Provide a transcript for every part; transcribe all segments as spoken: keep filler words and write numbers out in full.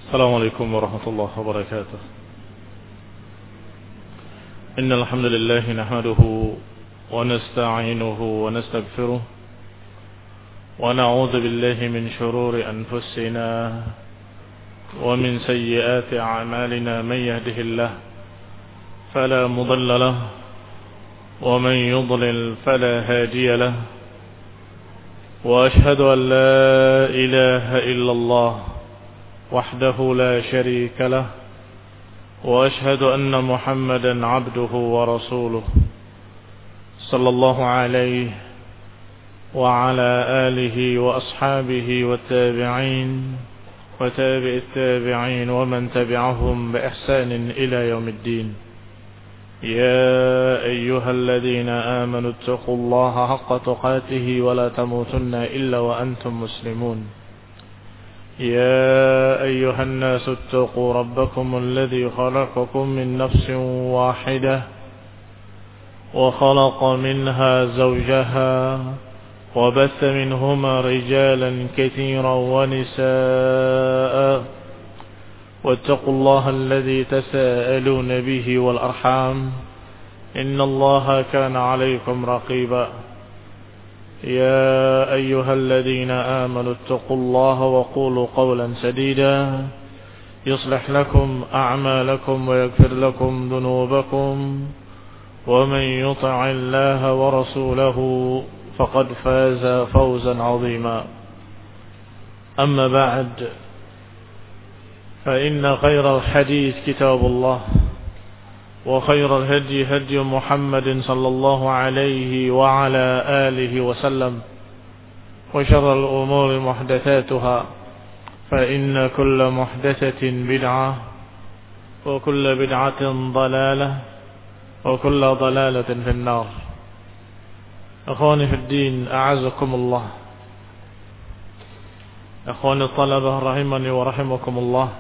السلام عليكم ورحمة الله وبركاته. إن الحمد لله نحمده ونستعينه ونستغفره ونعوذ بالله من شرور أنفسنا ومن سيئات أعمالنا. من يهده الله فلا مضل له ومن يضلل فلا هادي له، وأشهد أن لا إله إلا الله وحده لا شريك له، وأشهد أن محمدا عبده ورسوله صلى الله عليه وعلى آله وأصحابه والتابعين وتابع التابعين ومن تبعهم بإحسان إلى يوم الدين. يا أيها الذين آمنوا اتقوا الله حق تقاته ولا تموتن إلا وأنتم مسلمون. يا أيها الناس اتقوا ربكم الذي خلقكم من نفس واحدة وخلق منها زوجها وبث منهما رجالا كثيرا ونساء، واتقوا الله الذي تساءلون به والأرحام إن الله كان عليكم رقيبا. يا أيها الذين آمنوا اتقوا الله وقولوا قولا سديدا يصلح لكم أعمالكم ويغفر لكم ذنوبكم، ومن يطع الله ورسوله فقد فاز فوزا عظيما. أما بعد، فإن خير الحديث كتاب الله، وخير الهدي هدي محمد صلى الله عليه وعلى آله وسلم، وشر الأمور محدثاتها، فإن كل محدثة بدعة، وكل بدعة ضلالة، وكل ضلالة في النار. أخواني في الدين، أعزكم الله. أخواني الطلبة رحمني ورحمكم الله.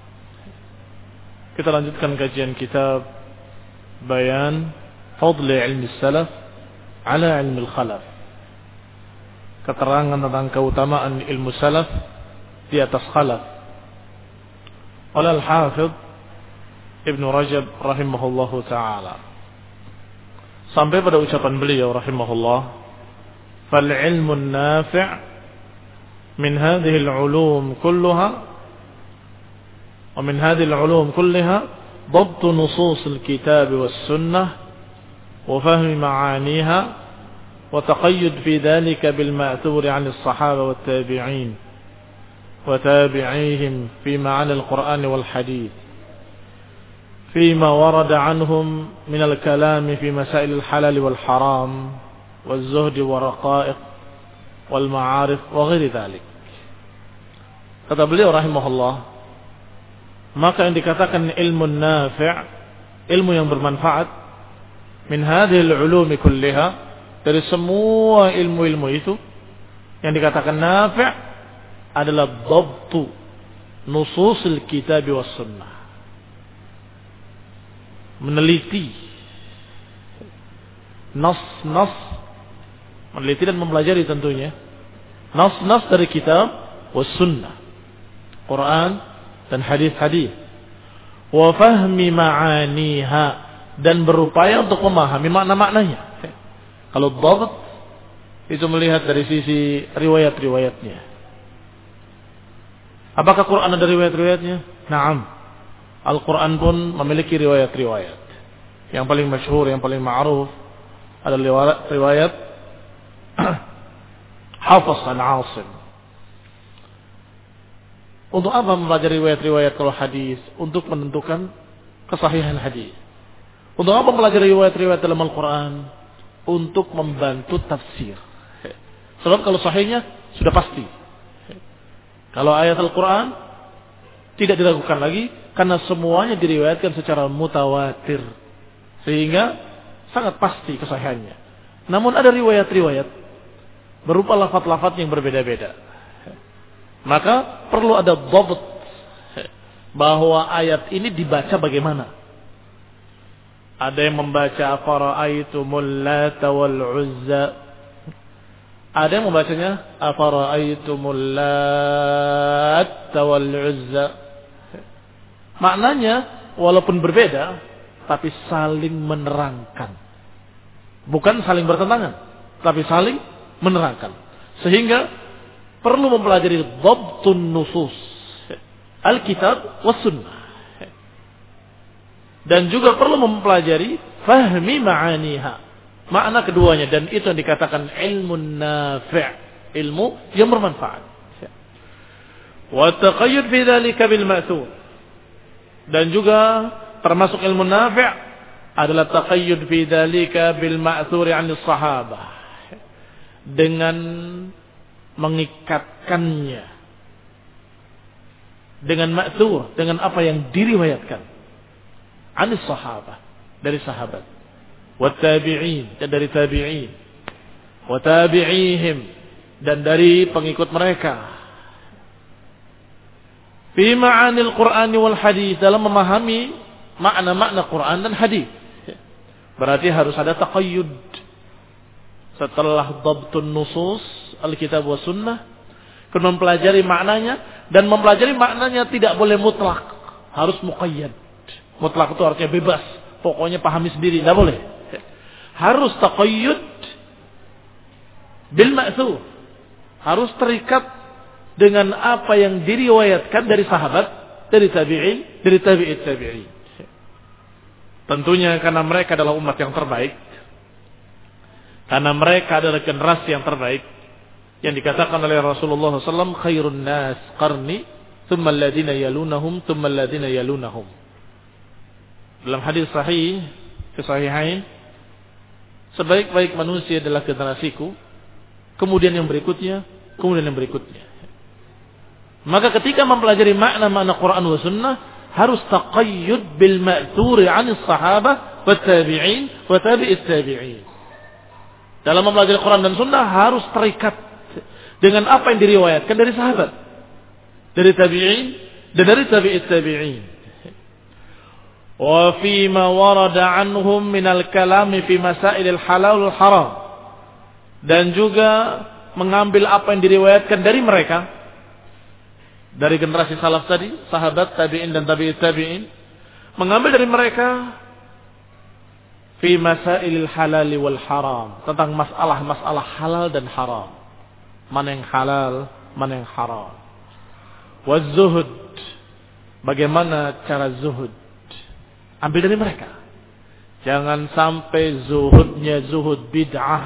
Kita lanjutkan kajian kitab Bayan Fadli Ilmi Salaf ala Ilmi Khalaf. Keterangan tentang keutamaan ilmu salaf di atas khalaf. Oleh Al-Hafidh Ibn Rajab rahimahullahu ta'ala. Sampai pada ucapan beliau rahimahullah, fal ilmu nafi' min hadhihi al-ulum kulluha wa min hadhihi al-ulum kullaha ضبط نصوص الكتاب والسنة وفهم معانيها وتقيد في ذلك بالمأثور عن الصحابة والتابعين وتابعيهم في معاني القرآن والحديث فيما ورد عنهم من الكلام في مسائل الحلال والحرام والزهد والرقائق والمعارف وغير ذلك. Kata beliau rahimahullah, maka yang dikatakan ilmu nafi', ilmu yang bermanfaat, min hadhil ulumi kulliha, dari semua ilmu-ilmu itu yang dikatakan nafi' adalah dhabtu nususil kitab was sunnah, meneliti nas-nas, meneliti dan mempelajari tentunya nas-nas dari kitab was sunnah, Quran dan hadis-hadis, wa fahmi ma'aniha, dan berupaya untuk memahami makna-maknanya. Kalau dhabt itu melihat dari sisi riwayat-riwayatnya. Apakah Quran ada riwayat-riwayatnya? Naam. Al-Quran pun memiliki riwayat-riwayat. Yang paling masyhur, yang paling ma'ruf adalah riwayat Hafs an Asim. Untuk apa mempelajari riwayat-riwayat kalau hadis? Untuk menentukan kesahihan hadis. Untuk apa mempelajari riwayat-riwayat dalam Al-Quran? Untuk membantu tafsir. Sebab kalau sahihnya sudah pasti. Kalau ayat Al-Quran tidak diragukan lagi, karena semuanya diriwayatkan secara mutawatir, sehingga sangat pasti kesahihannya. Namun ada riwayat-riwayat berupa lafaz-lafaz yang berbeda-beda. Maka perlu ada dhabt bahwa ayat ini dibaca bagaimana. Ada yang membaca afara'aitumul lata wal uzza, Ada yang membacanya afara'aitumul Lat wal Uzza. Maknanya walaupun berbeda, tapi saling menerangkan. Bukan saling bertentangan, tapi saling menerangkan. Sehingga perlu mempelajari dhabtun nusus, Alkitab was sunnah. Dan juga perlu mempelajari fahmi ma'aniha, makna keduanya, dan itu yang dikatakan ilmu nafi', ilmu yang bermanfaat. Wa taqayyud fi dzalika bil ma'thur. Dan juga termasuk ilmu nafi' adalah taqayyud fi dzalika bil ma'thur 'an as-sahabah, dengan mengikatkannya dengan ma'thur, dengan apa yang diriwayatkan 'an as-sahabah, dari sahabat, wa tabi'in, dan dari tabi'in, wa tabi'ihim, dan dari pengikut mereka, fi ma'anil Qur'an wal hadis, dalam memahami makna-makna Quran dan hadis. Berarti harus ada taqayyud. Setelah dhabtun nusus Alkitab wa sunnah, kemudian mempelajari maknanya, dan mempelajari maknanya tidak boleh mutlak, harus muqayyad. Mutlak itu artinya bebas, pokoknya pahami sendiri, tidak boleh. Harus taqayyud bil ma'thur, harus terikat dengan apa yang diriwayatkan dari sahabat, dari tabi'in, dari tabi'it tabi'in. Tentunya karena mereka adalah umat yang terbaik, karena mereka adalah generasi yang terbaik, yang dikatakan oleh Rasulullah shallallahu alaihi wasallam, khairun nas qarni, thumma alladhina yalunahum, thumma alladhina yalunahum. Dalam hadis sahih, kesahihain, sebaik-baik manusia adalah generasiku, kemudian yang berikutnya, kemudian yang berikutnya. Maka ketika mempelajari makna-makna Quran wa sunnah, harus taqayyud bil ma'thuri 'anis sahabah wa tabi'in wa tabi'it tabi'in. Dalam mempelajari Quran dan sunnah harus terikat dengan apa yang diriwayatkan dari sahabat, dari tabi'in, dan dari tabi'it tabi'in. Wa fi ma warada 'anhum min al-kalami fi masailil halal wal haram. Dan juga mengambil apa yang diriwayatkan dari mereka, dari generasi salaf tadi, sahabat, tabi'in dan tabi'it tabi'in, mengambil dari mereka fi masailil halal wal haram, tentang masalah-masalah halal dan haram. Mana yang halal, mana yang haram. Waz zuhud, bagaimana cara zuhud, ambil dari mereka. Jangan sampai zuhudnya zuhud bid'ah.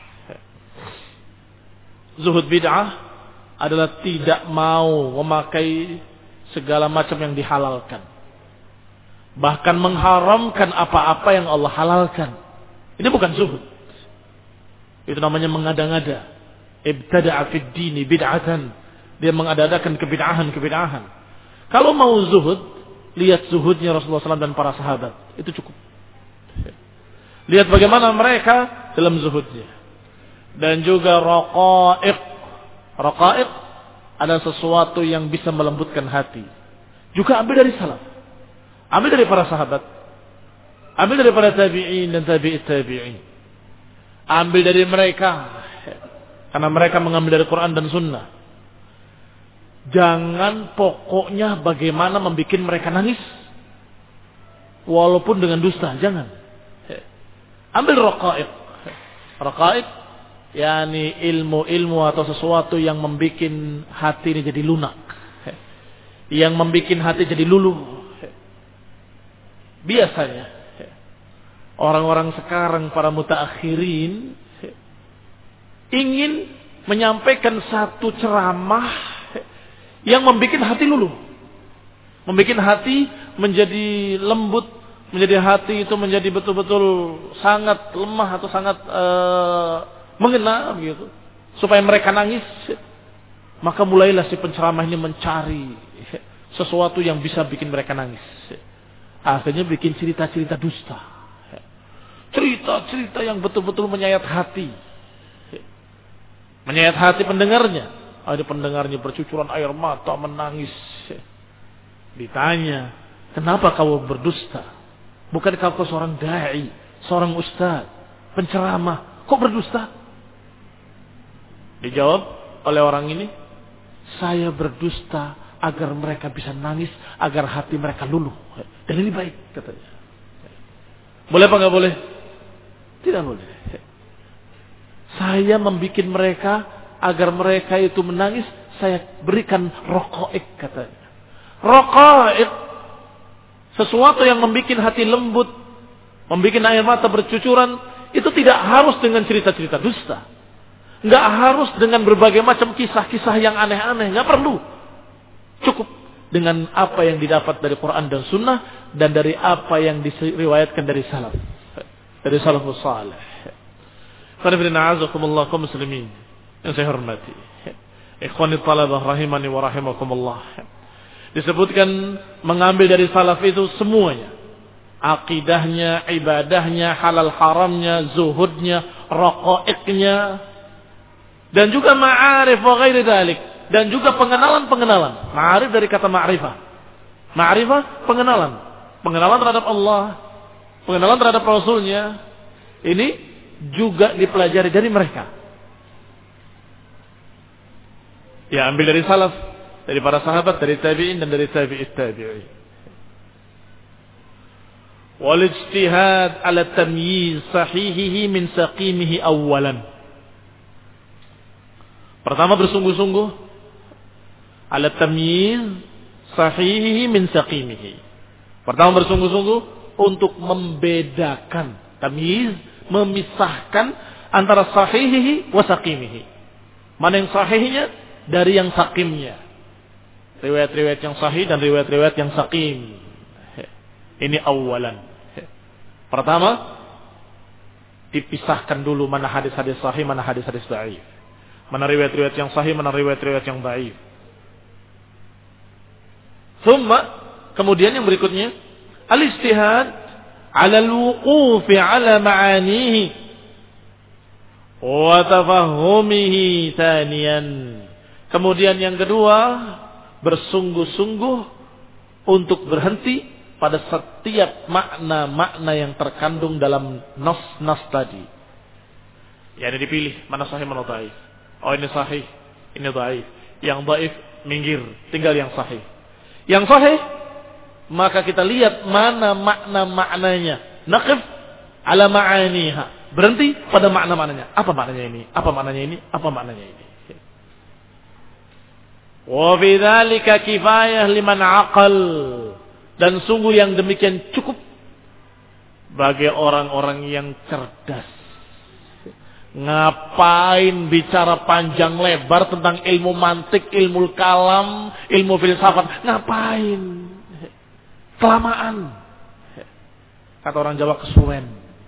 Zuhud bid'ah adalah tidak mau memakai segala macam yang dihalalkan, bahkan mengharamkan apa-apa yang Allah halalkan. Ini bukan zuhud, itu namanya mengada-ngada. Ibtada'a fid dini bid'atan, dia mengada-adakan kebid'ahan-kebid'ahan. Kalau mau zuhud, lihat zuhudnya Rasulullah shallallahu alaihi wasallam dan para sahabat, itu cukup. Lihat bagaimana mereka dalam zuhudnya. Dan juga raqa'iq. Raqa'iq adalah sesuatu yang bisa melembutkan hati. Juga ambil dari salaf, ambil dari para sahabat, ambil dari para tabi'in dan tabi'it tabi'in. Ambil dari mereka, karena mereka mengambil dari Quran dan sunnah. Jangan pokoknya bagaimana membuat mereka nangis, walaupun dengan dusta, jangan. Ambil raqa'iq. Raqa'iq yakni ilmu-ilmu atau sesuatu yang membuat hati ini jadi lunak, yang membuat hati jadi luluh. Biasanya orang-orang sekarang, para mutaakhirin, ingin menyampaikan satu ceramah yang membuat hati luluh, membuat hati menjadi lembut, menjadi hati itu menjadi betul-betul sangat lemah atau sangat uh, mengena begitu, supaya mereka nangis. Maka mulailah si penceramah ini mencari sesuatu yang bisa bikin mereka nangis. Akhirnya bikin cerita-cerita dusta, cerita-cerita yang betul-betul menyayat hati, menyayat hati pendengarnya. Ada pendengarnya bercucuran air mata, menangis. Ditanya, kenapa kau berdusta? Bukankah kau seorang da'i, seorang ustaz, penceramah, kok berdusta? Dijawab oleh orang ini, saya berdusta agar mereka bisa nangis, agar hati mereka luluh. Dan ini baik katanya. Boleh apa enggak boleh? Tidak boleh. Saya membuat mereka agar mereka itu menangis, saya berikan raqaiq katanya. Raqaiq, sesuatu yang membuat hati lembut, membuat air mata bercucuran, itu tidak harus dengan cerita-cerita dusta. Enggak harus dengan berbagai macam kisah-kisah yang aneh-aneh, enggak perlu. Cukup dengan apa yang didapat dari Quran dan Sunnah dan dari apa yang diriwayatkan dari salaf, dari salafus salih. Qanifidina azakumullah kaum muslimin yang saya hormati, ikhwani talabah rahimani wa rahimakumullah. Disebutkan mengambil dari salaf itu semuanya, akidahnya, ibadahnya, halal haramnya, zuhudnya, raqaiqnya, dan juga ma'arif wa ghairi dzalik, dan juga pengenalan-pengenalan. Ma'arif dari kata ma'rifah. Ma'rifah pengenalan, pengenalan terhadap Allah, pengenalan terhadap Rasulnya. Ini juga dipelajari dari mereka. Ya, ambil dari salaf, dari para sahabat, dari tabi'in dan dari tabi'it tabi'in. Wal ijtihad ala tamyiz sahihihi min saqimihi awalan. Pertama bersungguh-sungguh ala tamyiz sahihihi min saqimihi. Pertama bersungguh-sungguh untuk membedakan, tamyiz, memisahkan antara sahihihi wa saqimihi. Mana yang sahihnya dari yang saqimnya. Riwayat-riwayat yang sahih dan riwayat-riwayat yang saqim. Ini awalan. Pertama, dipisahkan dulu mana hadis-hadis sahih, mana hadis-hadis dhaif. Mana riwayat-riwayat yang sahih, mana riwayat-riwayat yang dhaif. Thumma, kemudian yang berikutnya, al-ijtihad 'ala al-wuquf 'ala ma'anihi wa tafahhumihi thaniyan. Kemudian yang kedua, bersungguh-sungguh untuk berhenti pada setiap makna-makna yang terkandung dalam nas-nas tadi. Ya, ini dipilih mana sahih mana dhaif. Oh, ini sahih, ini dhaif. Yang dhaif minggir, tinggal yang sahih. Yang sahih, maka kita lihat mana makna-maknanya. Naqif ala ma'aniha. Berhenti pada makna-maknanya. Apa maknanya ini? Apa maknanya ini? Apa maknanya ini? Wa fi dzalika kifayah liman aqal. Dan sungguh yang demikian cukup bagi orang-orang yang cerdas. Ngapain bicara panjang lebar tentang ilmu mantik, ilmu kalam, ilmu filsafat? Ngapain? Kelamaan. Kata orang Jawa, kesuwen.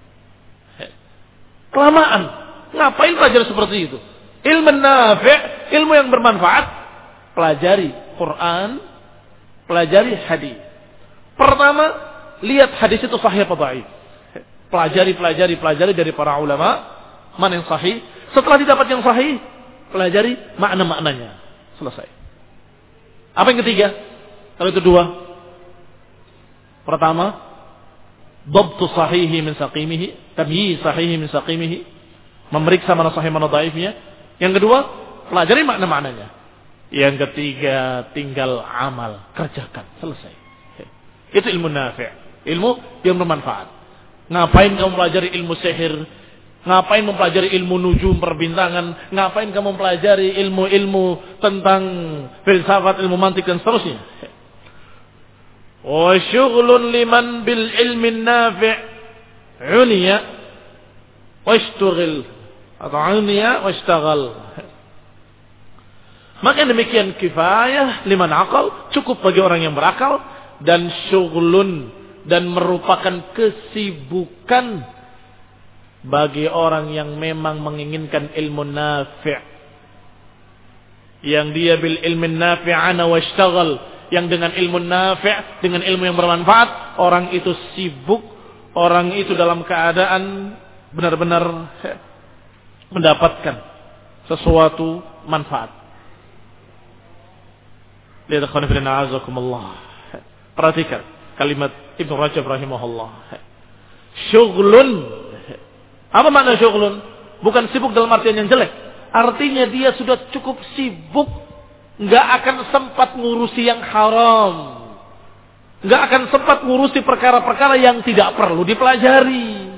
Kelamaan. Ngapain belajar seperti itu? Ilmu nafi', ilmu yang bermanfaat. Pelajari Quran, pelajari hadis. Pertama, lihat hadis itu sahih apa dhaif. Pelajari, pelajari, pelajari dari para ulama mana yang sahih. Setelah didapat yang sahih, pelajari makna-maknanya. Selesai. Apa yang ketiga? Kalau itu dua. Pertama, dhabtu sahihi min saqimihi, tamyiz sahihi min saqimihi, memeriksa mana sahih mana dhaifnya. Yang kedua, pelajari makna-maknanya. Yang ketiga, tinggal amal, kerjakan, selesai. Itu ilmu nafi', ilmu yang bermanfaat. Ngapain kamu mempelajari ilmu sihir? Ngapain mempelajari ilmu nujum perbintangan? Ngapain kamu mempelajari ilmu-ilmu tentang filsafat, ilmu mantik dan seterusnya? Wa syughlun liman bil ilmi nafi' uniya washtaghil atau uniya washtaghal. Maka demikian kifayah liman aqal, cukup bagi orang yang berakal, dan syughlun, dan merupakan kesibukan bagi orang yang memang menginginkan ilmu nafi', yang dia bil ilmi nafi' ana washtaghal, yang dengan ilmu nafi', dengan ilmu yang bermanfaat, orang itu sibuk, orang itu dalam keadaan benar-benar mendapatkan sesuatu manfaat. Lihat khonifidin a'azakumullah. Perhatikan kalimat Ibnu Rajab rahimahullah. Syughlun. Apa makna syughlun? Bukan sibuk dalam artian yang jelek. Artinya dia sudah cukup sibuk nggak akan sempat ngurusi yang haram. Nggak akan sempat ngurusi perkara-perkara yang tidak perlu dipelajari.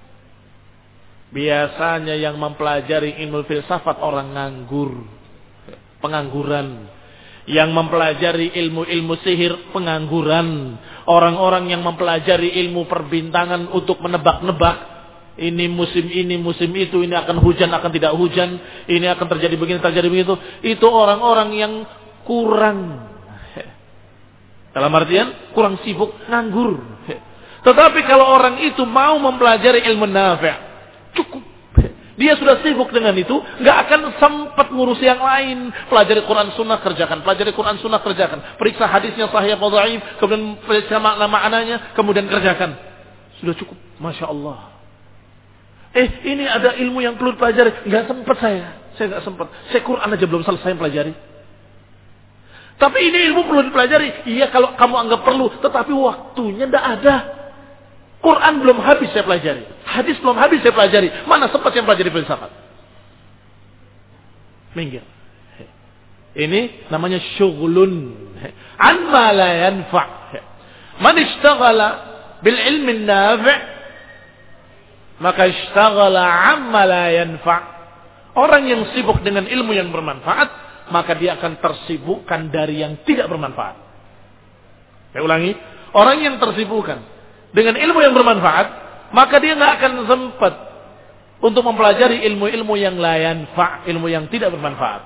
Biasanya yang mempelajari ilmu filsafat orang nganggur, pengangguran. Yang mempelajari ilmu-ilmu sihir, pengangguran. Orang-orang yang mempelajari ilmu perbintangan untuk menebak-nebak. Ini musim ini, musim itu, ini akan hujan, akan tidak hujan. Ini akan terjadi begini, terjadi begitu. Itu orang-orang yang kurang. Dalam artian kurang sibuk, nganggur. Tetapi kalau orang itu mau mempelajari ilmu nafi', cukup. Dia sudah sibuk dengan itu, nggak akan sempat ngurus yang lain. Pelajari Quran Sunnah kerjakan, pelajari Quran Sunnah kerjakan. Periksa hadisnya sahih atau dhaif, kemudian periksa makna-maknanya, kemudian kerjakan. Sudah cukup, masya Allah. Eh, ini ada ilmu yang perlu dipelajari, nggak sempat saya, saya nggak sempat. Saya Quran aja belum selesai pelajari. Tapi ini ilmu perlu dipelajari. Iya kalau kamu anggap perlu. Tetapi waktunya tidak ada. Quran belum habis saya pelajari. Hadis belum habis saya pelajari. Mana sempat saya pelajari filsafat? Minggir. Ini namanya syughlun. An ma la yanfa'. Man ishtaghala bil ilmi nafi' maka ishtaghala amma la yanfa'. Orang yang sibuk dengan ilmu yang bermanfaat, maka dia akan tersibukkan dari yang tidak bermanfaat. Saya ulangi, orang yang tersibukkan dengan ilmu yang bermanfaat, maka dia nggak akan sempat untuk mempelajari ilmu-ilmu yang la yanfa', ilmu yang tidak bermanfaat.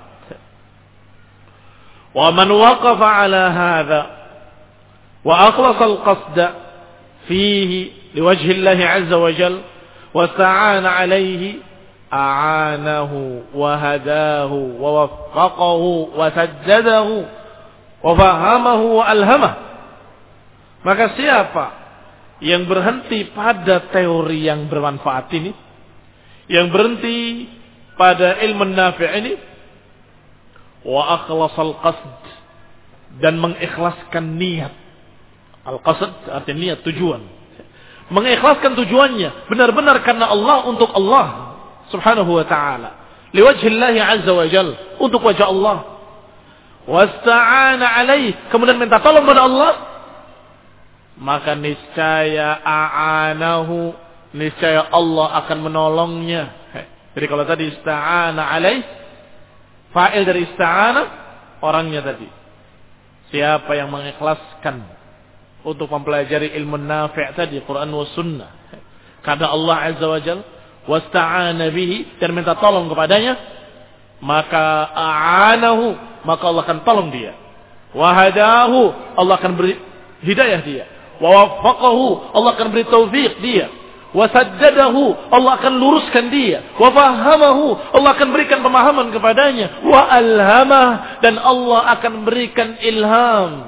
Wa man waqafa ala hadha wa akhlasa al-qasda fihi liwajhi Allah 'azza wa jalla wa sta'ana 'alayhi a'anahu wa hadahu wa waffaqahu wa sajjadahu wa fahamahu wa alhamah. Maka siapa yang berhenti pada teori yang bermanfaat ini, yang berhenti pada ilmu nafi' ini, wa akhlasal qasd, dan mengikhlaskan niat. Al-qasd artinya niat, tujuan. Mengikhlaskan tujuannya benar-benar karena Allah, untuk Allah Subhanahu wa ta'ala, liwajhillahi azza wa jal, untuk wajah Allah. Wasta'ana alaih, kemudian minta tolong pada Allah, maka niscaya a'anahu, niscaya Allah akan menolongnya. Jadi kalau tadi ista'ana alaih, fa'il dari ista'ana, orangnya tadi. Siapa yang mengikhlaskan untuk mempelajari ilmu nafi' tadi, Quran wa sunnah, karena Allah azza wa jal, wasta'ana bihi, dan minta tolong kepadanya, maka a'anahu, maka Allah akan tolong dia. Wahadahu, Allah akan beri hidayah dia. Wawaffaqahu, Allah akan beri taufik dia. Wasaddadahu, Allah akan luruskan dia. Wafahamahu, Allah akan berikan pemahaman kepadanya. Wa alhamah, dan Allah akan berikan ilham.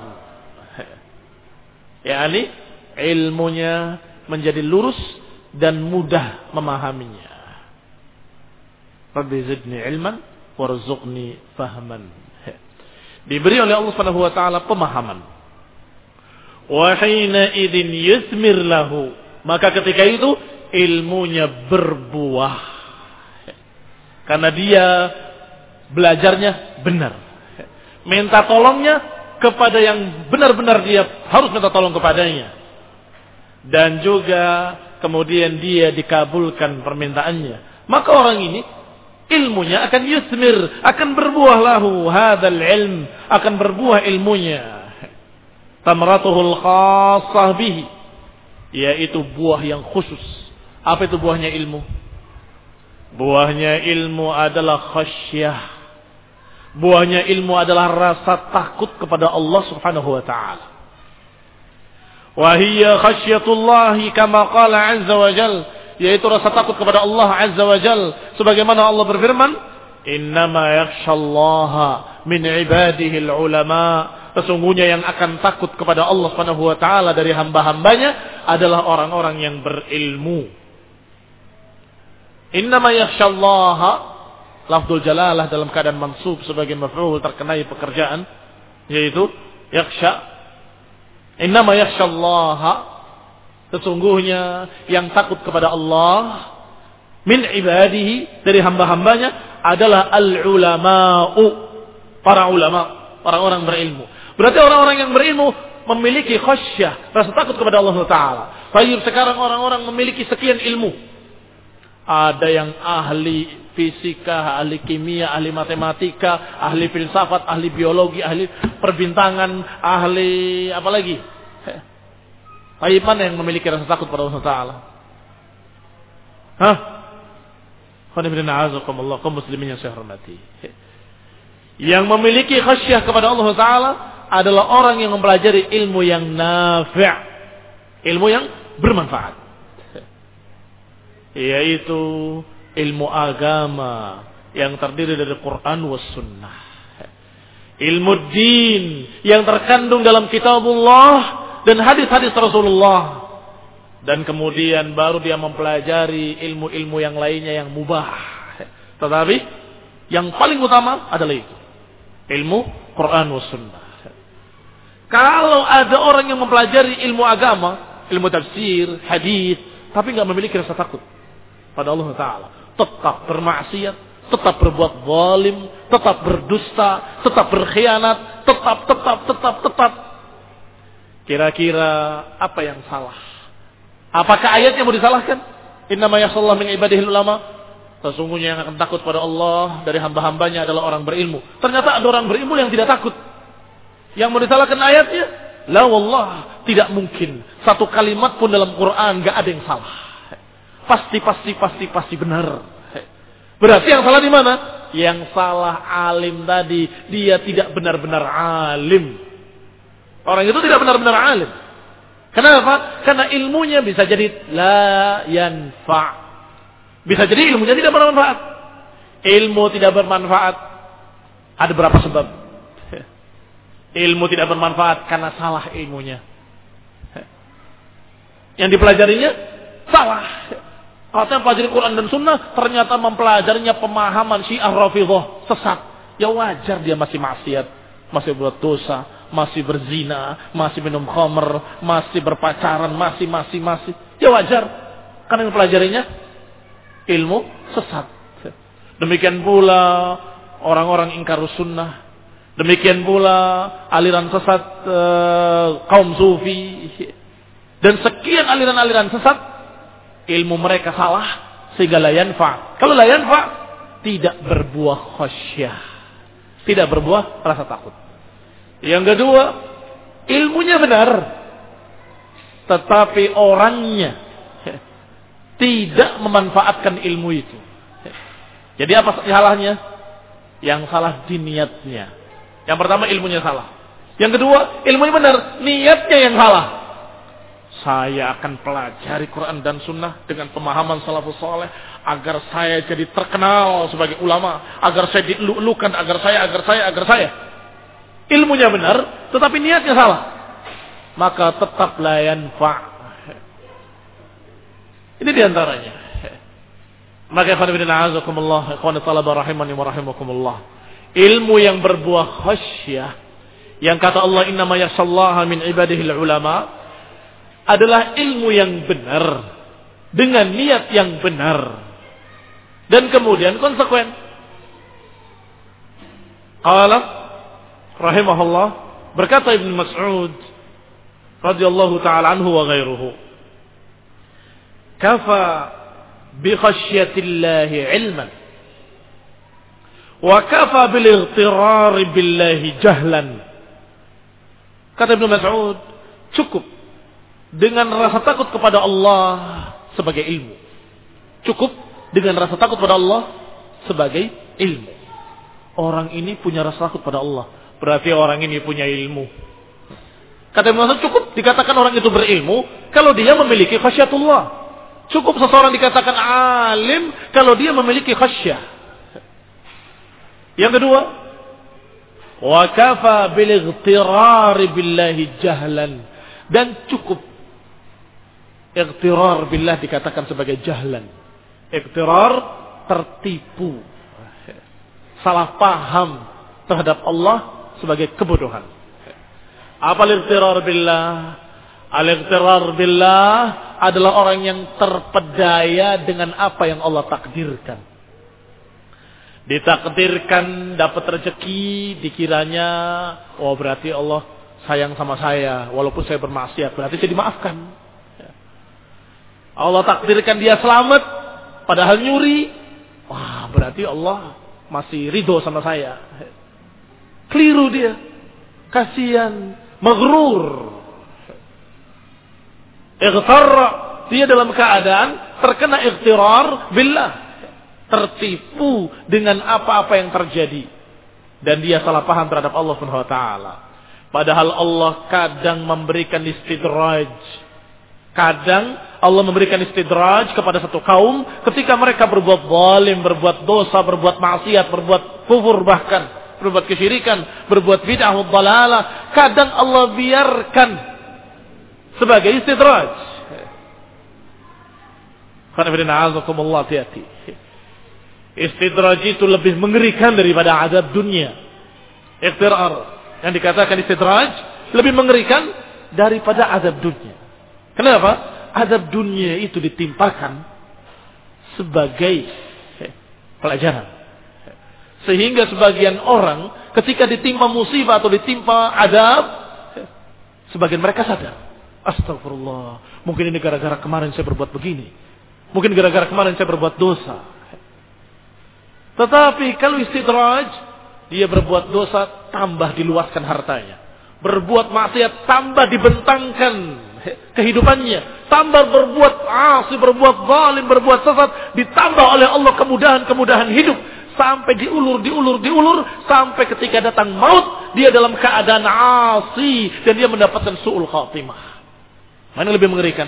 Yani ilmunya menjadi lurus dan mudah memahaminya. Rabbi zidni ilman warzuqni fahman. Diberi oleh Allah Subhanahu wa taala pemahaman. Wa hina idzin yusmir lahu, maka ketika itu ilmunya berbuah. Karena dia belajarnya benar. Minta tolongnya kepada yang benar-benar dia harus minta tolong kepadanya. Dan juga kemudian dia dikabulkan permintaannya, maka orang ini ilmunya akan yusmir, akan berbuah lahu hadzal ilm, akan berbuah ilmunya. Tamratuhul khassah bihi, yaitu buah yang khusus. Apa itu buahnya ilmu? Buahnya ilmu adalah khasyah. Buahnya ilmu adalah rasa takut kepada Allah Subhanahu wa ta'ala. Wahiyya khasyatullahi kama qala azza wa jal, yaitu rasa takut kepada Allah azza wa jal, sebagaimana Allah berfirman, innama yakhshallaha min ibadihi ulama, sesungguhnya yang akan takut kepada Allah Subhanahu wa taala dari hamba-hambanya adalah orang-orang yang berilmu. Innama yakhshallaha, lafzul jalalah dalam keadaan mansub sebagai maf'ul terkenai pekerjaan, yaitu yakhsha. Innama yakhshallaha, sesungguhnya yang takut kepada Allah min ibadihi, dari hamba-hambanya adalah al-ulama'u, para ulama. orang-orang berilmu. Berarti orang-orang yang berilmu memiliki khasyah, rasa takut kepada Allah Ta'ala. Baik, sekarang orang-orang memiliki sekian ilmu. Ada yang ahli fisika, ahli kimia, ahli matematika, ahli filsafat, ahli biologi, ahli perbintangan, ahli apa lagi? Baik, mana yang memiliki rasa takut kepada Allah Ta'ala? Hah? Qul muslimin yang saya hormati. Yang memiliki khasyah kepada Allah Ta'ala adalah orang yang mempelajari ilmu yang nafi', ilmu yang bermanfaat, yaitu ilmu agama yang terdiri dari Quran was sunnah, ilmu din yang terkandung dalam kitabullah dan hadis-hadis Rasulullah, dan kemudian baru dia mempelajari ilmu-ilmu yang lainnya yang mubah. Tetapi yang paling utama adalah itu, ilmu Quran was sunnah. Kalau ada orang yang mempelajari ilmu agama, ilmu tafsir, hadis, tapi nggak memiliki rasa takut pada Allah Ta'ala, tetap bermaksiat, tetap berbuat zalim, tetap berdusta, tetap berkhianat, tetap, tetap, tetap, tetap. Kira-kira apa yang salah? Apakah ayatnya mau disalahkan? Innama yakhshallahu min ibadihil ulama. Sesungguhnya yang akan takut pada Allah dari hamba-hambanya adalah orang berilmu. Ternyata ada orang berilmu yang tidak takut. Yang mau disalahkan ayatnya? La wallah, tidak mungkin. Satu kalimat pun dalam Quran gak ada yang salah. Pasti, pasti, pasti, pasti benar. Berarti yang salah di mana? Yang salah alim tadi. Dia tidak benar-benar alim. Orang itu tidak benar-benar alim. Kenapa? Karena ilmunya bisa jadi la yanfa'. Bisa jadi ilmunya tidak bermanfaat. Ilmu tidak bermanfaat. Ada berapa sebab? Ilmu tidak bermanfaat karena salah ilmunya. Yang dipelajarinya salah. Kalau pelajari Quran dan Sunnah, ternyata mempelajarinya pemahaman Syiah Rafidhah sesat. Ya wajar dia masih maksiat, masih berbuat dosa, masih berzina, masih minum khamr, masih berpacaran, masih masih masih. Ya wajar, karena yang pelajarinya ilmu sesat. Demikian pula orang-orang ingkar sunnah. Demikian pula aliran sesat e, kaum sufi. Dan sekian aliran-aliran sesat, ilmu mereka salah sehingga la yanfa'. Kalau la yanfa', tidak berbuah khasyah, tidak berbuah rasa takut. Yang kedua, ilmunya benar, tetapi orangnya tidak memanfaatkan ilmu itu. Jadi apa salahnya? Yang salah di niatnya. Yang pertama, ilmunya salah. Yang kedua, ilmunya benar, niatnya yang salah. Saya akan pelajari Quran dan Sunnah dengan pemahaman salafus saleh agar saya jadi terkenal sebagai ulama, agar saya dilulukan, agar saya, agar saya, agar saya. Ilmunya benar, tetapi niatnya salah. Maka tetap la yanfa'. Ini diantaranya. Maka ikhwan fillah azakumullah, ikhwan talaba rahimani wa rahimakumullah. Ilmu yang berbuah khasyah, yang kata Allah innama yakhshallaha min ibadihil ulama, adalah ilmu yang benar dengan niat yang benar dan kemudian konsekuen. Qala rahimahullah, berkata Ibnu Mas'ud radhiyallahu taala anhu wa ghairuhu, kafa bi khasyatillahi ilman wa kafa bil ightirar billahi jahlan. Kata Ibnu Mas'ud, cukup dengan rasa takut kepada Allah sebagai ilmu. Cukup dengan rasa takut pada Allah sebagai ilmu. Orang ini punya rasa takut pada Allah, berarti orang ini punya ilmu. Kata Ibnu Mas'ud, cukup dikatakan orang itu berilmu kalau dia memiliki khasyatullah. Cukup seseorang dikatakan alim kalau dia memiliki khasyah. Yang kedua, wa kafa bil ightirar billahi jahlan, dan cukup ightirar billah dikatakan sebagai jahlan. Ightirar, tertipu, salah paham terhadap Allah sebagai kebodohan. Apa ightirar billah? Al-ightirar billah adalah orang yang terpedaya dengan apa yang Allah takdirkan. Ditakdirkan dapat rezeki, dikiranya oh berarti Allah sayang sama saya walaupun saya bermaksiat, berarti saya dimaafkan. Allah takdirkan dia selamat padahal nyuri, wah berarti Allah masih ridho sama saya. Keliru dia, kasihan, maghrur. Ightarra, dia dalam keadaan terkena ightirar billah, tertipu dengan apa-apa yang terjadi, dan dia salah paham terhadap Allah Subhanahu wa taala. Padahal Allah kadang memberikan istidraj. Kadang Allah memberikan istidraj kepada satu kaum ketika mereka berbuat zalim, berbuat dosa, berbuat maksiat, berbuat kufur, bahkan berbuat kesyirikan, berbuat bid'ah wa dhalalah. Kadang Allah biarkan sebagai istidraj. Istidraj itu lebih mengerikan daripada azab dunia. Iqtirar yang dikatakan istidraj lebih mengerikan daripada azab dunia. Kenapa? Azab dunia itu ditimpakan sebagai pelajaran. Sehingga sebagian orang ketika ditimpa musibah atau ditimpa azab, sebagian mereka sadar, astagfirullah, mungkin ini gara-gara kemarin saya berbuat begini, mungkin gara-gara kemarin saya berbuat dosa. Tetapi kalau istidraj, dia berbuat dosa tambah diluaskan hartanya, berbuat maksiat tambah dibentangkan kehidupannya, tambah berbuat asi, berbuat zalim, berbuat sesat, ditambah oleh Allah kemudahan-kemudahan hidup, sampai diulur, diulur, diulur, sampai ketika datang maut, dia dalam keadaan asi, dan dia mendapatkan su'ul khatimah. Mana lebih mengerikan?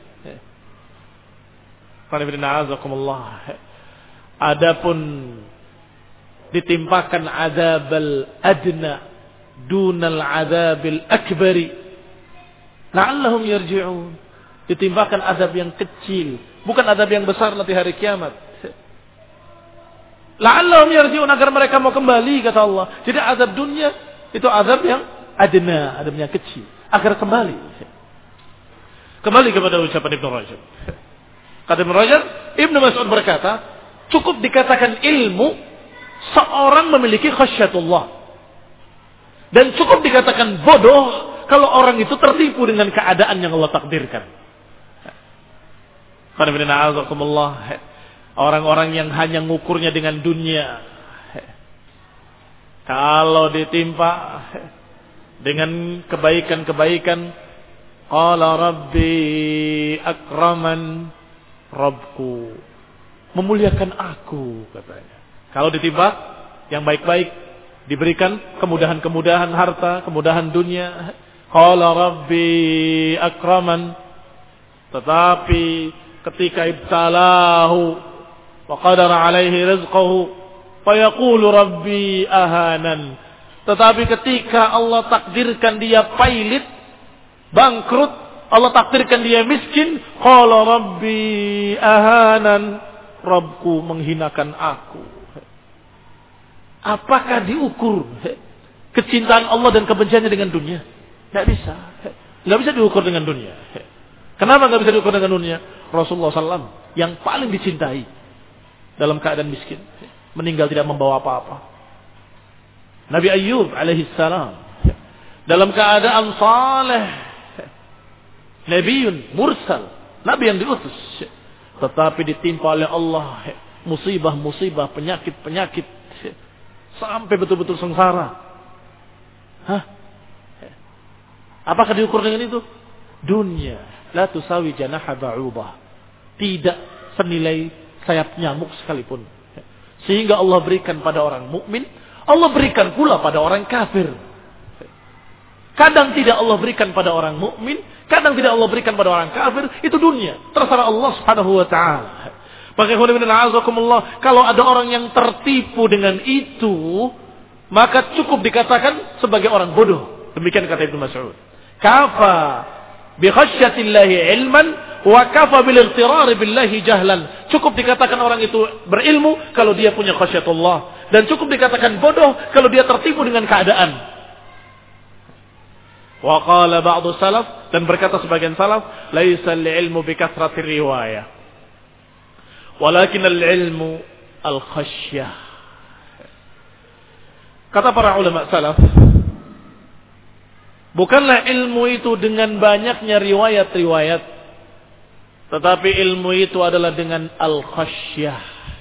Adapun ditimpakan azabal adna dunal azabil akbari, la'allahum yarji'un. Ditimpakan azab yang kecil, bukan azab yang besar nanti hari kiamat. La'allahum yarji'un, agar mereka mau kembali, kata Allah. Jadi azab dunia itu azab yang adna, azab yang kecil, agar kembali. Kembali kepada ucapan Ibnu Rajab. Kata Ibnu Rajab, Ibnu Mas'ud berkata, cukup dikatakan ilmu seorang memiliki khasyatullah, dan cukup dikatakan bodoh kalau orang itu tertipu dengan keadaan yang Allah takdirkan. Orang-orang yang hanya ngukurnya dengan dunia, kalau ditimpa dengan kebaikan-kebaikan, qala rabbi akraman, Rabbku memuliakan aku, katanya. Kalau ditimpa yang baik-baik, diberikan kemudahan-kemudahan harta, kemudahan dunia, qala rabbi akraman. Tetapi ketika ibtalahu wa qadara alaihi rizqahu fayaqulu rabbi ahanan. Tetapi ketika Allah takdirkan dia pailit, bangkrut, Allah takdirkan dia miskin, qala rabbi ahanan, Rabbku menghinakan aku. Apakah diukur kecintaan Allah dan kebenciannya dengan dunia? Tidak bisa. Tidak bisa diukur dengan dunia. Kenapa tidak bisa diukur dengan dunia? Rasulullah sallallahu alaihi wasallam yang paling dicintai dalam keadaan miskin, meninggal tidak membawa apa-apa. Nabi Ayyub alaihi salam dalam keadaan saleh, Nabiun mursal, Nabi yang diutus, tetapi ditimpa oleh Allah musibah-musibah, penyakit-penyakit, sampai betul-betul sengsara. Hah? Apakah diukur dengan itu? Dunia la tusawi janaha ba'udah, tidak senilai sayap nyamuk sekalipun. Sehingga Allah berikan pada orang mukmin, Allah berikan pula pada orang kafir. Kadang tidak Allah berikan pada orang mukmin, kadang tidak Allah berikan pada orang kafir. Itu dunia, terserah Allah Subhanahu wa taala. Kalau ada orang yang tertipu dengan itu, maka cukup dikatakan sebagai orang bodoh. Demikian kata Ibnu Mas'ud. Kafa bi khasyatillahi ilman wa kafa bil ightirar billahi jahlan. Cukup dikatakan orang itu berilmu kalau dia punya khasyatullah, dan cukup dikatakan bodoh kalau dia tertipu dengan keadaan. Wa qala ba'du salaf, dan berkata sebagian salaf, laisa al-ilmu bi kathrati riwayah, walakin al-ilmu al-khasyah. Kata para ulama salaf, bukanlah ilmu itu dengan banyaknya riwayat-riwayat, tetapi ilmu itu adalah dengan al-khasyah.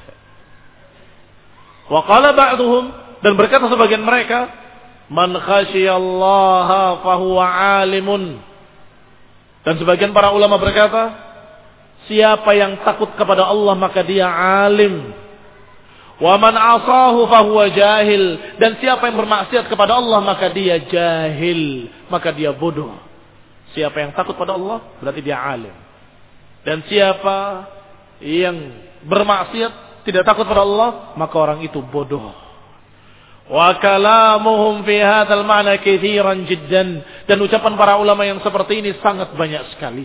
Wa qala ba'duhum, dan berkata sebagian mereka, man khasyiyallaha fahuwa alimun. Dan sebagian para ulama berkata, siapa yang takut kepada Allah maka dia alim. Wa man asahu fahuwa jahil, dan siapa yang bermaksiat kepada Allah maka dia jahil, maka dia bodoh. Siapa yang takut pada Allah berarti dia alim. Dan siapa yang bermaksiat tidak takut pada Allah maka orang itu bodoh. Wa kalamuhum fi hadzal ma'na katsiran jiddan, dan ucapan para ulama yang seperti ini sangat banyak sekali.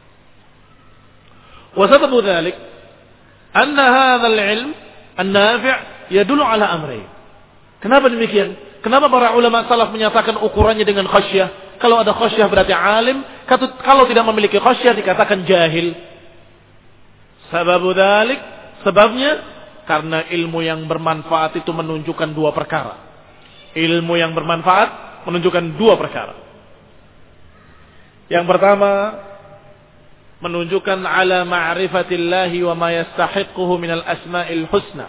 Wa sababu dzalik anna hadzal ilm an-nafi' yadullu ala amrayn. Kenapa demikian? Kenapa para ulama salaf menyatakan ukurannya dengan khasyah? Kalau ada khasyah berarti alim, kalau tidak memiliki khasyah dikatakan jahil. Sababu dzalik, sebabnya karena ilmu yang bermanfaat itu menunjukkan dua perkara. Ilmu yang bermanfaat menunjukkan dua perkara. Yang pertama, menunjukkan ala ma'rifatillahi wa ma yastahiquhu minal asma'il husna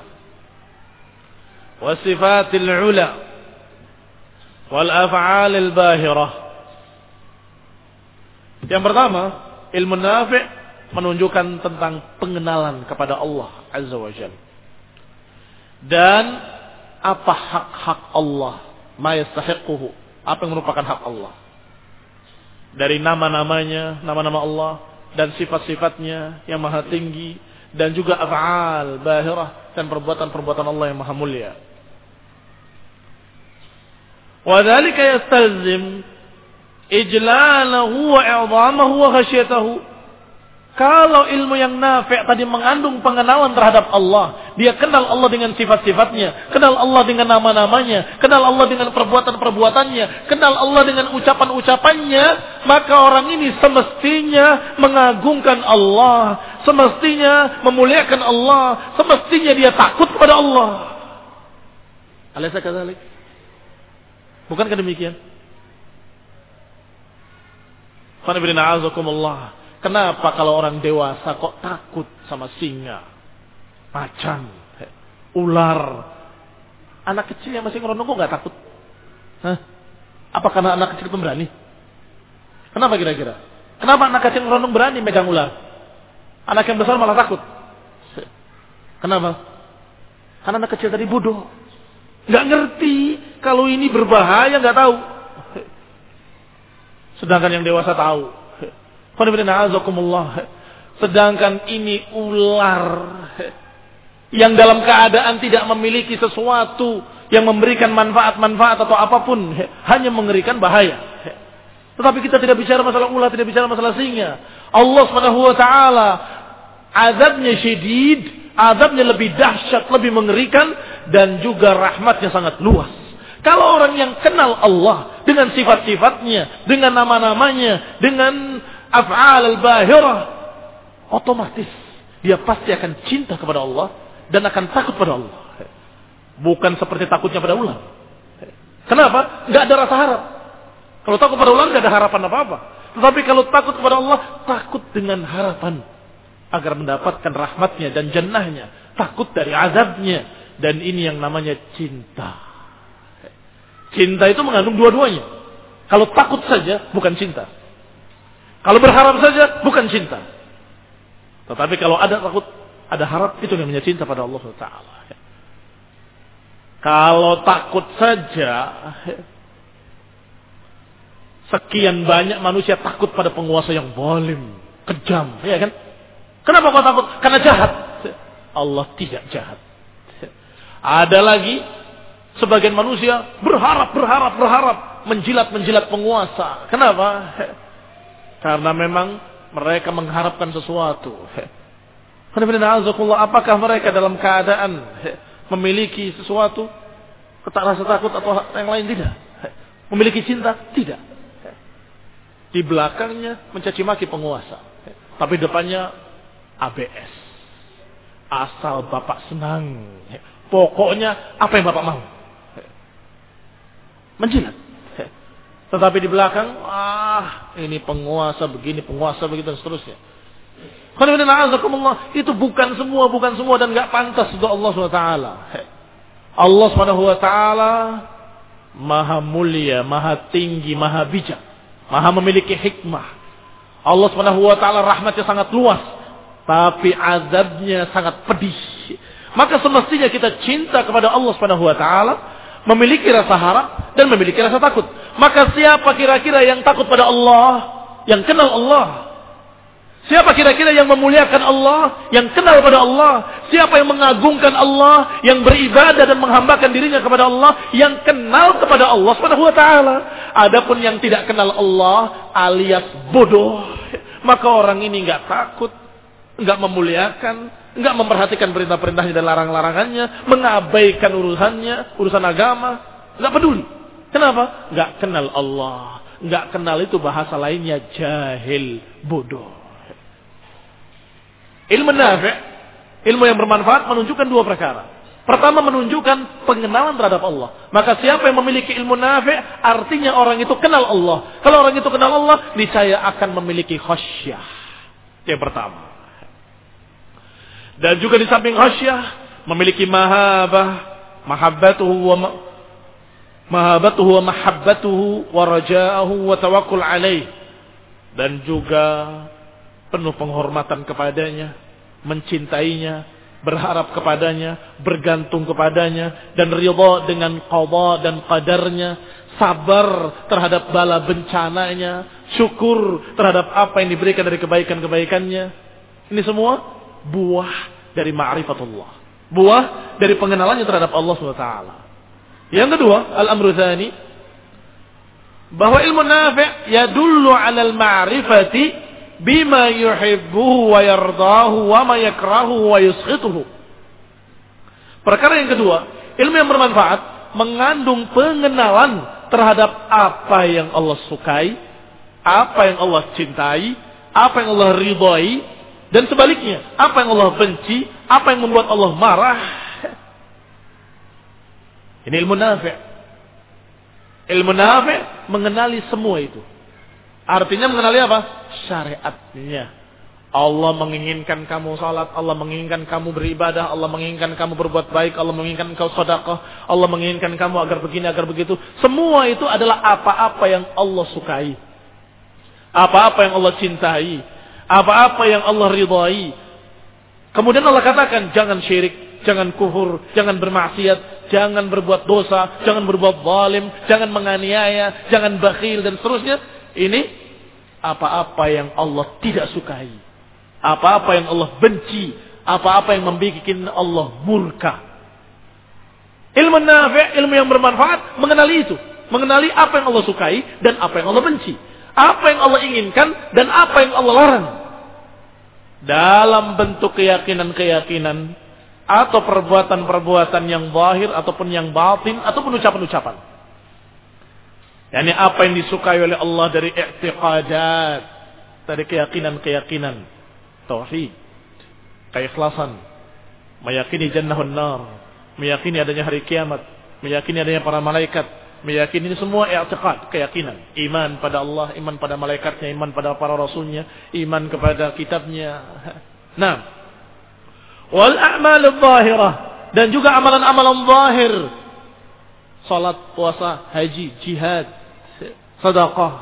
wa sifatil ula wal af'alil bahirah. Yang pertama, ilmu nafi' menunjukkan tentang pengenalan kepada Allah Azza wa Jalla, dan apa hak-hak Allah, ma yastahiquhu, apa yang merupakan hak Allah dari nama-namanya, nama-nama Allah, dan sifat-sifatnya yang maha tinggi, dan juga af'al bahirah, dan perbuatan-perbuatan Allah yang maha mulia. Wa dzalika yastalzim ijlalahu wa i'dhamahu wa khasyatahu. Kalau ilmu yang nafi' tadi mengandung pengenalan terhadap Allah, dia kenal Allah dengan sifat-sifatnya, kenal Allah dengan nama-namanya, kenal Allah dengan perbuatan-perbuatannya, kenal Allah dengan ucapan-ucapannya, maka orang ini semestinya mengagungkan Allah, semestinya memuliakan Allah, semestinya dia takut kepada Allah. Alaysa kadzalik? Bukankah demikian? Fa nabiyina azakumullah. Kenapa kalau orang dewasa kok takut sama singa, macan, ular? Anak kecil yang masih ngerondong kok gak takut? Hah? Apa karena anak kecil pemberani? Kenapa kira-kira? Kenapa anak kecil ngerondong berani megang ular? Anak yang besar malah takut. Kenapa? Karena anak kecil tadi bodoh, gak ngerti kalau ini berbahaya, gak tahu. Sedangkan yang dewasa tahu. Sedangkan ini ular yang dalam keadaan tidak memiliki sesuatu yang memberikan manfaat-manfaat atau apapun, hanya mengerikan bahaya. Tetapi kita tidak bicara masalah ular, tidak bicara masalah singa. Allah Subhanahu wa taala azabnya syedid, azabnya lebih dahsyat, lebih mengerikan, dan juga rahmatnya sangat luas. Kalau orang yang kenal Allah dengan sifat-sifatnya, dengan nama-namanya, dengan af'al al-bahirah, otomatis dia pasti akan cinta kepada Allah dan akan takut pada Allah. Bukan seperti takutnya pada ular. Kenapa? Gak ada rasa harap. Kalau takut pada ular gak ada harapan apa-apa. Tetapi kalau takut kepada Allah, takut dengan harapan agar mendapatkan rahmatnya dan jannahnya, takut dari azabnya. Dan ini yang namanya cinta. Cinta itu mengandung dua-duanya. Kalau takut saja bukan cinta. Kalau berharap saja bukan cinta. Tetapi kalau ada takut, ada harap, itu namanya cinta pada Allah subhanahu wa taala. Kalau takut saja, sekian banyak manusia takut pada penguasa yang zalim, kejam, ya kan? Kenapa kau takut? Karena jahat. Allah tidak jahat. Ada lagi sebagian manusia berharap, berharap, berharap, menjilat-menjilat penguasa. Kenapa? Karena memang mereka mengharapkan sesuatu. Apakah mereka dalam keadaan memiliki sesuatu, rasa takut atau yang lain? Tidak. Memiliki cinta? Tidak. Di belakangnya mencaci maki penguasa, tapi depannya A B S. Asal bapak senang, pokoknya apa yang bapak mau. menjilat. Tetapi di belakang, ah ini penguasa begini, penguasa begitu dan seterusnya. Itu bukan semua, bukan semua dan nggak pantas untuk Allah subhanahu wa taala. Allah subhanahu wa taala maha mulia, maha tinggi, maha bijak, maha memiliki hikmah. Allah subhanahu wa taala rahmatnya sangat luas, tapi azabnya sangat pedih. Maka semestinya kita cinta kepada Allah subhanahu wa taala, memiliki rasa harap dan memiliki rasa takut. Maka siapa kira-kira yang takut pada Allah, yang kenal Allah? Siapa kira-kira yang memuliakan Allah, yang kenal pada Allah? Siapa yang mengagungkan Allah, yang beribadah dan menghambakan dirinya kepada Allah, yang kenal kepada Allah subhanahu wa taala? Adapun yang tidak kenal Allah alias bodoh, maka orang ini enggak takut, enggak memuliakan, enggak memperhatikan perintah-perintahnya dan larang-larangannya, mengabaikan urusannya, urusan agama, enggak peduli. Kenapa? Enggak kenal Allah. Enggak kenal itu bahasa lainnya jahil, bodoh. Ilmu nafi', ilmu yang bermanfaat menunjukkan dua perkara. Pertama, menunjukkan pengenalan terhadap Allah. Maka siapa yang memiliki ilmu nafi', artinya orang itu kenal Allah. Kalau orang itu kenal Allah, niscaya akan memiliki khasyah. Yang pertama. Dan juga di samping khasyah, memiliki mahabbah, mahabbatuhu wa ma, mahabbatuhu wa mahabbatuhu wa raja'ahu wa tawakkul alaih. Dan juga penuh penghormatan kepadanya, mencintainya, berharap kepadanya, bergantung kepadanya, dan ridha dengan qada dan qadarnya, sabar terhadap bala bencananya, syukur terhadap apa yang diberikan dari kebaikan-kebaikannya. Ini semua buah dari ma'rifatullah, buah dari pengenalannya terhadap Allah subhanahu wa taala. Yang kedua, al-amru tsani, bahwa ilmu nafi' yadullu 'alal ma'rifati bima yuhibbuhu wa yardahu wa ma yakrahu wa yuskhituhu. Perkara yang kedua, ilmu yang bermanfaat mengandung pengenalan terhadap apa yang Allah sukai, apa yang Allah cintai, apa yang Allah ridhai, dan sebaliknya, apa yang Allah benci, apa yang membuat Allah marah. Ini ilmu nafi'. Ilmu nafi' mengenali semua itu. Artinya mengenali apa? Syariatnya. Allah menginginkan kamu salat, Allah menginginkan kamu beribadah, Allah menginginkan kamu berbuat baik, Allah menginginkan kau sedekah, Allah menginginkan kamu agar begini, agar begitu. Semua itu adalah apa-apa yang Allah sukai, apa-apa yang Allah cintai, apa-apa yang Allah ridhai. Kemudian Allah katakan, jangan syirik, jangan kufur, jangan bermaksiat, jangan berbuat dosa, jangan berbuat zalim, jangan menganiaya, jangan bakhil dan seterusnya. Ini apa-apa yang Allah tidak sukai, apa-apa yang Allah benci, apa-apa yang membuat Allah murka. Ilmu nafi', ilmu yang bermanfaat, mengenali itu, mengenali apa yang Allah sukai dan apa yang Allah benci, apa yang Allah inginkan dan apa yang Allah larang, dalam bentuk keyakinan-keyakinan atau perbuatan-perbuatan yang zahir ataupun yang batin ataupun ucapan-ucapan. Yani apa yang disukai oleh Allah dari i'tiqadat, dari keyakinan-keyakinan tauhid, keikhlasan, meyakini jannahun nar, meyakini adanya hari kiamat, meyakini adanya para malaikat, meyakini ini semua i'tiqad, keyakinan, iman pada Allah, iman pada malaikatnya, iman pada para rasulnya, iman kepada kitabnya. Nah, wal a'mal adh-dhahirah, dan juga amalan-amalan zahir, salat, puasa, haji, jihad, sedekah.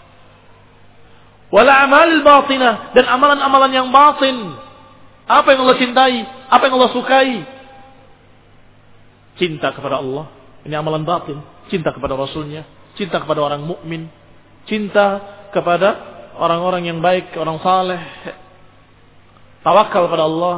Wal a'mal batinah, dan amalan-amalan yang batin. Apa yang Allah cintai, apa yang Allah sukai. Cinta kepada Allah, ini amalan batin. Cinta kepada Rasulnya, cinta kepada orang mukmin, cinta kepada orang-orang yang baik, orang saleh. Tawakal pada Allah.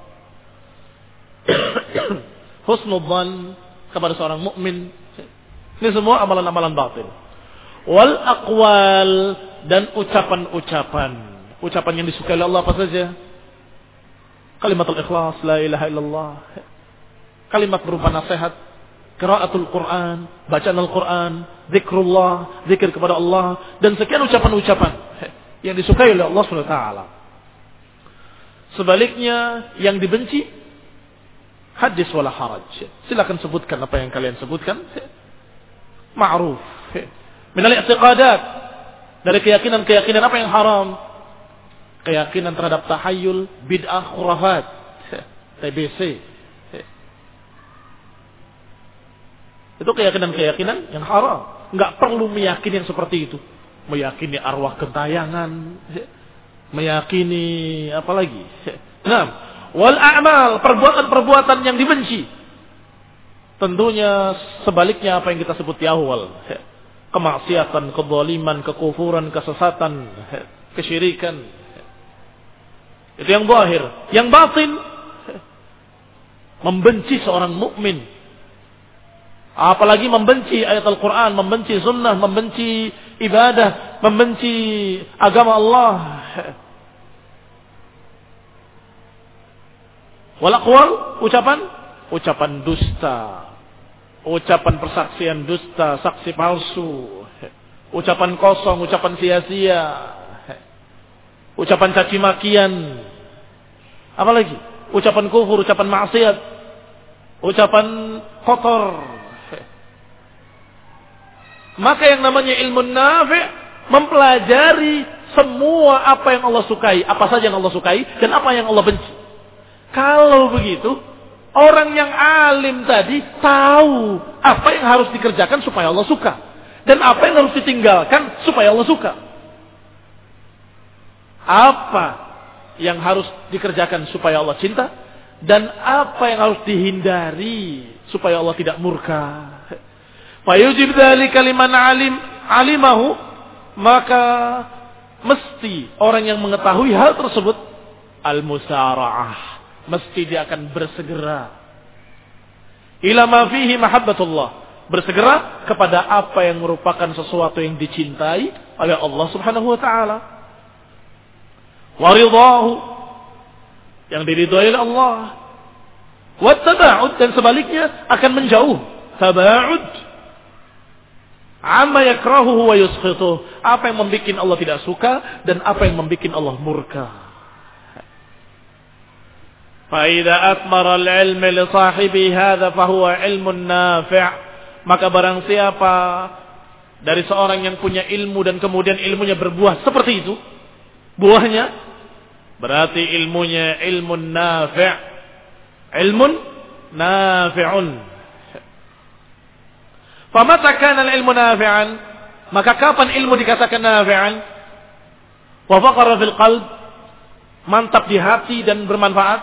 Husnudzan kepada seorang mukmin. Ini semua amalan-amalan batin. Wal aqwal, dan ucapan-ucapan. Ucapan yang disukai oleh Allah apa saja? Kalimatul ikhlas, la ilaha illallah. Kalimat berupa nasihat, qiraatul Quran, bacaan Al-Quran, zikrullah, zikir kepada Allah, dan sekian ucapan-ucapan yang disukai oleh Allah subhanahu wa taala. Sebaliknya yang dibenci, hadis wala haraj. Silakan sebutkan apa yang kalian sebutkan. ma'ruf. Minal i'tiqadat, dari keyakinan-keyakinan apa yang haram? Keyakinan terhadap tahayyul, bid'ah, khurafat, T B C. Itu keyakinan-keyakinan yang haram. Enggak perlu meyakini yang seperti itu. Meyakini arwah gentayangan, meyakini apa lagi? Nah, wal a'mal, perbuatan-perbuatan yang dibenci. Tentunya sebaliknya apa yang kita sebut di awal. Kemaksiatan, kezaliman, kekufuran, kesesatan, kesyirikan. Itu yang zahir. Yang batin, membenci seorang mukmin. Apalagi membenci ayat Al-Quran, membenci sunnah, membenci ibadah, membenci agama Allah. Wal aqwal, ucapan, ucapan dusta, ucapan persaksian dusta, saksi palsu, ucapan kosong, ucapan sia-sia, ucapan caci makian, apalagi ucapan kufur, ucapan maksiat, ucapan kotor. Maka yang namanya ilmu nafi' mempelajari semua apa yang Allah sukai, apa saja yang Allah sukai dan apa yang Allah benci. Kalau begitu, orang yang alim tadi tahu apa yang harus dikerjakan supaya Allah suka dan apa yang harus ditinggalkan supaya Allah suka. Apa yang harus dikerjakan supaya Allah cinta dan apa yang harus dihindari supaya Allah tidak murka. Fayujib dzalika liman alim alimahu, maka mesti orang yang mengetahui hal tersebut al-musara'ah, mesti dia akan bersegera ila ma fihi mahabbatullah, bersegera kepada apa yang merupakan sesuatu yang dicintai oleh Allah Subhanahu wa taala. Wa ridahu, yang diridhai oleh Allah. Wa taba'ud, dan sebaliknya akan menjauh. Taba'ud amma yakrahuhu wa yuskhituh, apa yang membuat Allah tidak suka dan apa yang membuat Allah murka. Fa idza athmara al-ilm li sahibi hadha fa huwa ilmun nafi', maka barang siapa dari seorang yang punya ilmu dan kemudian ilmunya berbuah seperti itu, buahnya berarti ilmunya ilmun nafi', ilmun nafi'un. Famata kana al-ilmu nafi'an, maka kapan ilmu dikatakan nafi'an? Wa faqara fil qalb, mantap di hati dan bermanfaat.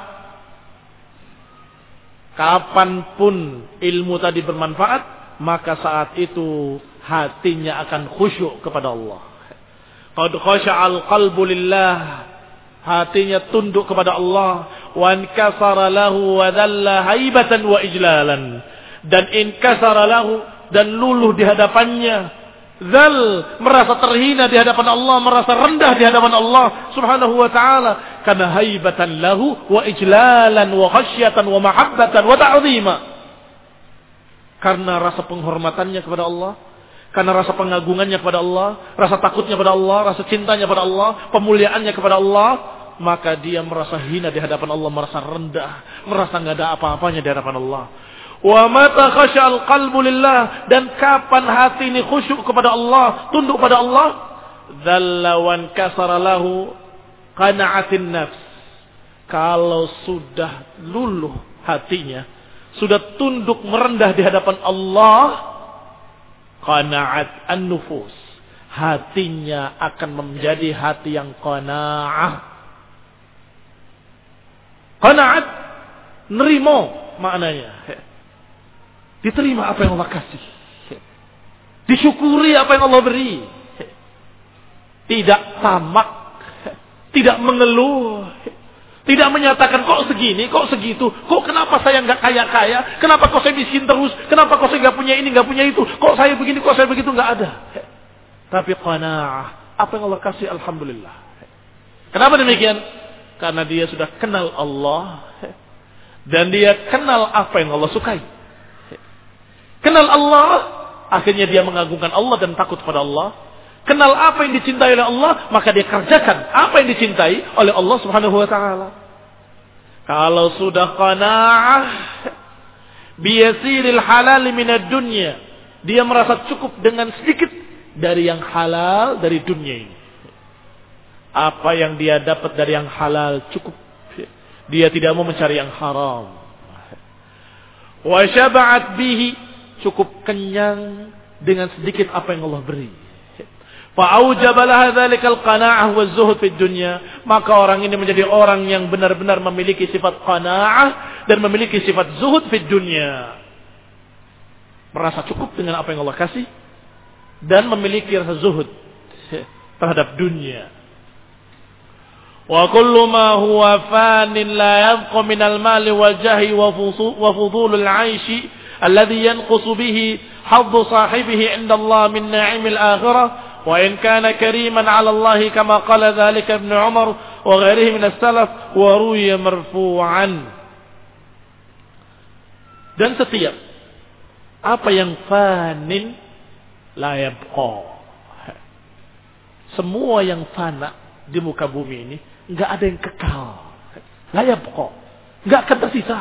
Kapanpun ilmu tadi bermanfaat, maka saat itu hatinya akan khusyuk kepada Allah. Qad khasha'al qalbu lillah, hatinya tunduk kepada Allah. Wa inkasara lahu wa dhalla haibatan wa ijlalan, dan inkasara lahu, dan luluh di hadapannya, zal, merasa terhina di hadapan Allah, merasa rendah di hadapan Allah Subhanahu wa taala, karena haibatan lahu wa ijlalan wa khasyatan wa mahabbatan wa ta'zima, karena rasa penghormatannya kepada Allah, karena rasa pengagungannya kepada Allah, rasa takutnya kepada Allah, rasa cintanya kepada Allah, pemuliaannya kepada Allah, maka dia merasa hina di hadapan Allah, merasa rendah, merasa enggak ada apa-apanya di hadapan Allah. Wa mata khasya'al qalbu lillah, dan kapan hati ini khusyuk kepada Allah, tunduk pada Allah, dzalla wan kasara lahu qana'atin nafs, kalau sudah luluh hatinya, sudah tunduk merendah di hadapan Allah, qana'at an-nufus, hatinya akan menjadi hati yang qana'ah. Qana'at, nerimo maknanya, diterima apa yang Allah kasih, disyukuri apa yang Allah beri, tidak tamak, tidak mengeluh, tidak menyatakan kok segini, kok segitu, kok kenapa saya nggak kaya-kaya, kenapa kok saya miskin terus, kenapa kok saya nggak punya ini, nggak punya itu, kok saya begini, kok saya begitu, nggak ada. Tapi qanaah, apa yang Allah kasih, alhamdulillah. Kenapa demikian? Karena dia sudah kenal Allah dan dia kenal apa yang Allah sukai. Kenal Allah, akhirnya dia mengagungkan Allah dan takut pada Allah. Kenal apa yang dicintai oleh Allah, maka dia kerjakan apa yang dicintai oleh Allah Subhanahu wa taala. Kalau sudah qanaah biyasiril halal minad dunya Dia merasa cukup dengan sedikit dari yang halal dari dunia ini. Apa yang dia dapat dari yang halal cukup. Dia tidak mau mencari yang haram. Wa syaba'at bihi, cukup kenyang dengan sedikit apa yang Allah beri. Fa'aujaba laha dzalikal qana'ah wa zuhud fid dunya. Maka orang ini menjadi orang yang benar-benar memiliki sifat qana'ah dan memiliki sifat zuhud fid dunya. Merasa cukup dengan apa yang Allah kasih dan memiliki rasa zuhud terhadap dunia. Wa kullu ma huwa fanin la yabqa min al-mali wal jahi wa fudul al-'aishi alladhi yanqusu bihi haddu sahibihi 'inda Allah min na'im al-akhirah wa in kana kariman 'ala Allah kama qala dhalika Ibn Umar wa ghayrihi min as-salaf wa ruwiya marfu'an. Dan setiap apa yang fanin la yabqa, semua yang fana di muka bumi ini enggak ada yang kekal. La yabqa, enggak akan tersisa.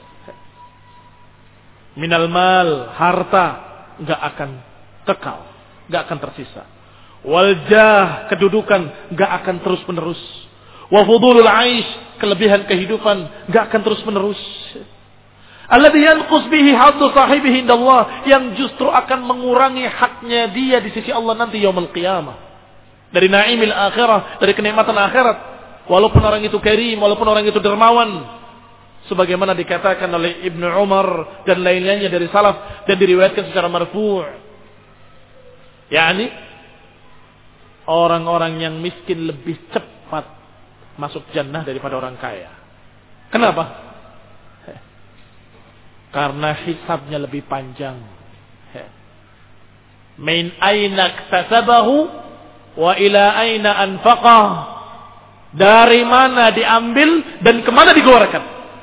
Minal mal, harta enggak akan kekal, enggak akan tersisa. Wal jah, kedudukan enggak akan terus-menerus. Wa fudulul 'aish, kelebihan kehidupan enggak akan terus-menerus. Alladhi yanqus bihi haddu sahibihi indallah, yang justru akan mengurangi haknya dia di sisi Allah nanti yaumul qiyamah. Dari naimil akhirah, dari kenikmatan akhirat. Walaupun orang itu karim, walaupun orang itu dermawan, sebagaimana dikatakan oleh Ibnu Umar dan lain-lainnya dari salaf dan diriwayatkan secara marfu'. yakni orang-orang yang miskin lebih cepat masuk jannah daripada orang kaya. Kenapa? Karena hisabnya lebih panjang. Min aina iktasabahu wa ila aina anfaqah. Dari mana diambil dan kemana dikeluarkan?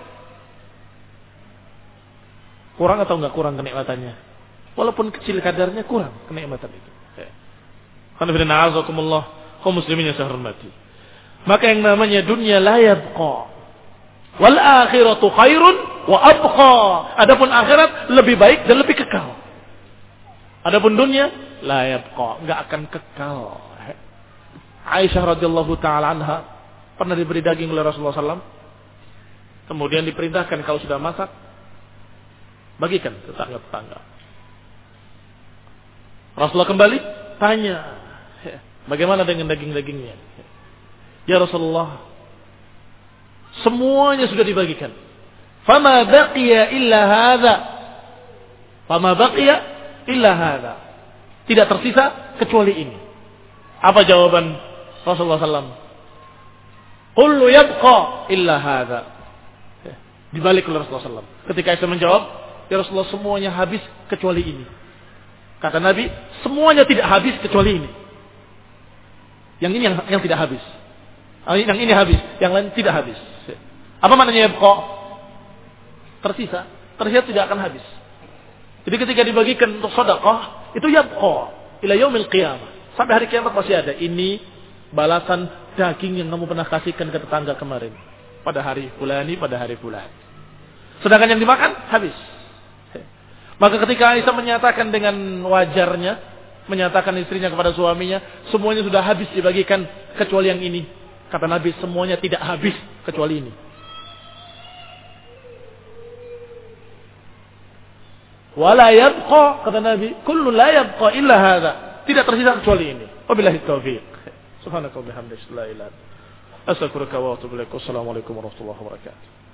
Kurang atau enggak kurang kenikmatannya? Walaupun kecil kadarnya, kurang kenikmatan itu. Alhamdulillah, azakumullah, kaum muslimin yang saya hormati. Maka yang namanya dunia la yabqa. Wal akhiratu khairun wa abqa. Adapun akhirat lebih baik dan lebih kekal. Adapun dunia la yabqa, enggak akan kekal. Aisyah radhiyallahu taala anha pernah diberi daging oleh Rasulullah sallallahu alaihi wasallam. Kemudian diperintahkan kalau sudah masak, bagikan tetangga-tetangga. Rasulullah kembali tanya, bagaimana dengan daging-dagingnya? Ya Rasulullah, semuanya sudah dibagikan. Fama baqiya illa hadza. Fama baqiya illa hadza. Tidak tersisa kecuali ini. Apa jawaban Rasulullah sallallahu alaihi wasallam? Qul yabqa illa hadza. Dibalik oleh Rasulullah sallallahu alaihi wasallam. Ketika Aisyah menjawab, ya Rasulullah, semuanya habis kecuali ini. Kata Nabi, semuanya tidak habis kecuali ini. Yang ini yang, yang tidak habis. Yang ini habis, yang lain tidak habis. Apa maknanya yabqa? Tersisa, tersisa tidak akan habis. Jadi ketika dibagikan untuk sedekah, itu yabqa ila yaumil qiyamah. Sampai hari kiamat masih ada. Ini balasan daging yang kamu pernah kasihkan ke tetangga kemarin. Pada hari fulani, pada hari fulani. Sedangkan yang dimakan, habis. Maka ketika Aisyah menyatakan dengan wajarnya, menyatakan istrinya kepada suaminya, semuanya sudah habis dibagikan kecuali yang ini. Kata Nabi, semuanya tidak habis kecuali ini. Wala yabqa, kata Nabi, kullu la yabqa illa hadza. Tidak tersisa kecuali ini. Wabillahi taufiq. Subhanaka wa bihamdika, la ilaha illa anta, astaghfiruka wa atubu ilaik. Wassalamualaikum warahmatullahi wabarakatuh.